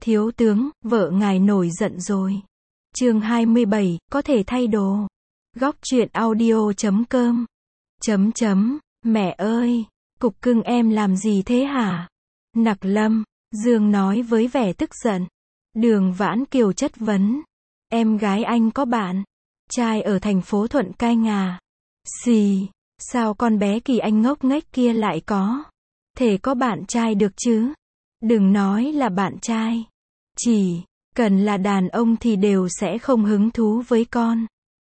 Thiếu tướng, vợ ngài nổi giận rồi. Chương 27, có thể thay đồ. Góc truyện audio.com. Mẹ ơi, cục cưng em làm gì thế hả? Nặc Lâm, Dương nói với vẻ tức giận. Đường Vãn Kiều chất vấn. Em gái anh có bạn trai ở thành phố Thuận Canh à? Xì, sao con bé Kỳ Anh ngốc nghếch kia lại có thể có bạn trai được chứ? Đừng nói là bạn trai, chỉ cần là đàn ông thì đều sẽ không hứng thú với con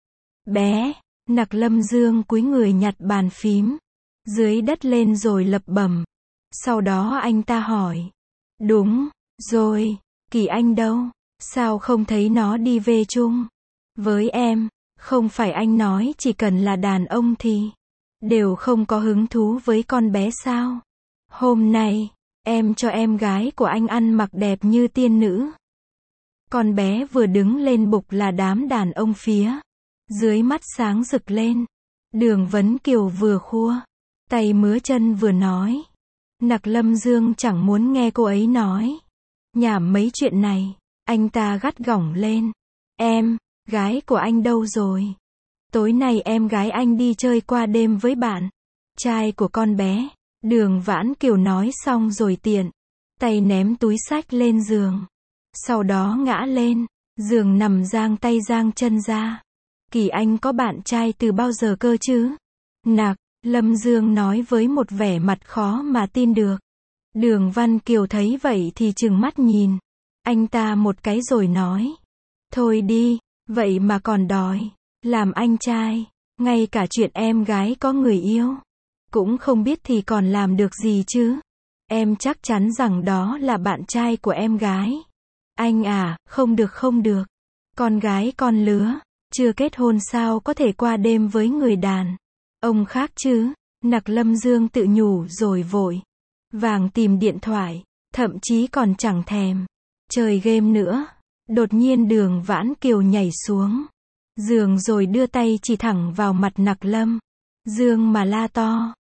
bé. Nặc Lâm Dương cúi người nhặt bàn phím dưới đất lên rồi lẩm bẩm. Sau đó anh ta hỏi. Đúng rồi, Kỳ Anh đâu? Sao không thấy nó đi về chung với em? Không phải anh nói chỉ cần là đàn ông thì đều không có hứng thú với con bé sao? Hôm nay, em cho em gái của anh ăn mặc đẹp như tiên nữ. Con bé vừa đứng lên bục là đám đàn ông phía dưới mắt sáng rực lên. Đường Vấn Kiều vừa khua tay mứa chân vừa nói. Nặc Lâm Dương chẳng muốn nghe cô ấy nói nhảm mấy chuyện này. Anh ta gắt gỏng lên. Em gái của anh đâu rồi? Tối nay em gái anh đi chơi qua đêm với bạn trai của con bé. Đường Vãn Kiều nói xong rồi tiện tay ném túi xách lên giường. Sau đó ngã lên giường nằm giang tay giang chân ra. Kỳ Anh có bạn trai từ bao giờ cơ chứ? Nặc Lâm Dương nói với một vẻ mặt khó mà tin được. Đường Văn Kiều thấy vậy thì trừng mắt nhìn anh ta một cái rồi nói. Thôi đi, vậy mà còn đòi làm anh trai, ngay cả chuyện em gái có người yêu cũng không biết thì còn làm được gì chứ? Em chắc chắn rằng đó là bạn trai của em gái. Anh à, không được không được. Con gái con lứa chưa kết hôn sao có thể qua đêm với người đàn ông khác chứ? Nặc Lâm Dương tự nhủ rồi vội vàng tìm điện thoại, thậm chí còn chẳng thèm chơi game nữa. Đột nhiên Đường Vãn Kiều nhảy xuống giường rồi đưa tay chỉ thẳng vào mặt Nặc Lâm Dương mà la to.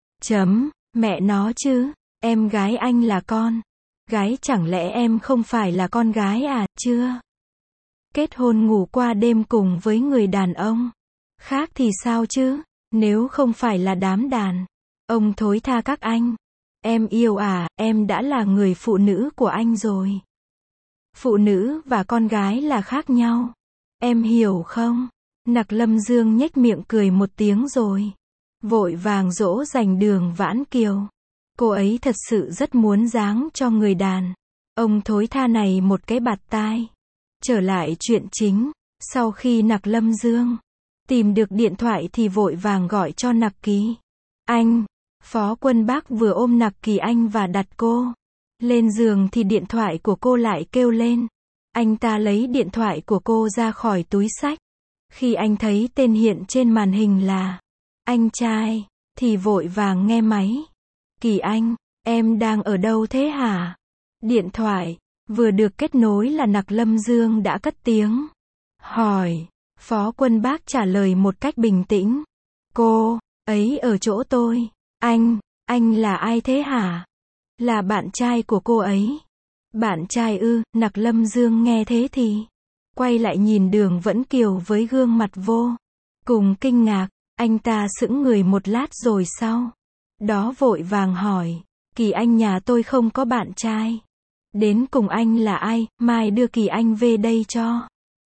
Mẹ nó chứ, em gái anh là con gái, chẳng lẽ em không phải là con gái à? Chưa kết hôn ngủ qua đêm cùng với người đàn ông khác thì sao chứ? Nếu không phải là đám đàn ông thối tha các anh em yêu à, em đã là người phụ nữ của anh rồi. Phụ nữ và con gái là khác nhau, em hiểu không? Nặc Lâm Dương nhếch miệng cười một tiếng rồi vội vàng dỗ dành Đường Vãn Kiều. Cô ấy thật sự rất muốn giáng cho người đàn ông thối tha này một cái bạt tai. Trở lại chuyện chính, sau khi Nặc Lâm Dương tìm được điện thoại thì vội vàng gọi cho Nặc Kỳ Anh. Phó Quân Bác vừa ôm Nặc Kỳ Anh và đặt cô lên giường thì điện thoại của cô lại kêu lên. Anh ta lấy điện thoại của cô ra khỏi túi xách. Khi anh thấy tên hiện trên màn hình là anh trai thì vội vàng nghe máy. Kỳ Anh, em đang ở đâu thế hả? Điện thoại vừa được kết nối là Nặc Lâm Dương đã cất tiếng hỏi. Phó Quân Bác trả lời một cách bình tĩnh. Cô ấy ở chỗ tôi. Anh là ai thế hả? Là bạn trai của cô ấy. Bạn trai ư? Nặc Lâm Dương nghe thế thì quay lại nhìn Đường Vẫn Kiều với gương mặt vô cùng kinh ngạc. Anh ta sững người một lát rồi sau đó vội vàng hỏi. Kỳ Anh, nhà tôi không có bạn trai. Đến cùng anh là ai? Mai đưa Kỳ Anh về đây cho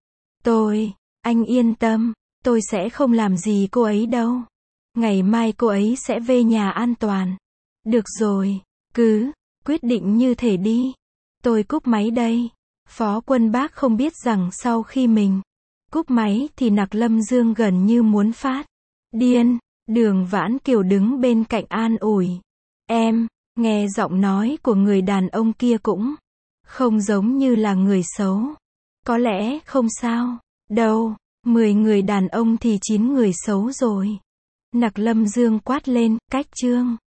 tôi. Anh yên tâm, tôi sẽ không làm gì cô ấy đâu. Ngày mai cô ấy sẽ về nhà an toàn. Được rồi, cứ quyết định như thế đi. Tôi cúp máy đây. Phó Quân Bác không biết rằng sau khi mình cúp máy thì Nặc Lâm Dương gần như muốn phát điên. Đường Vãn Kiều đứng bên cạnh an ủi. Em nghe giọng nói của người đàn ông kia cũng không giống như là người xấu. Có lẽ không sao đâu, 10 người đàn ông thì 9 người xấu rồi. Nặc Lâm Dương quát lên. Cách chương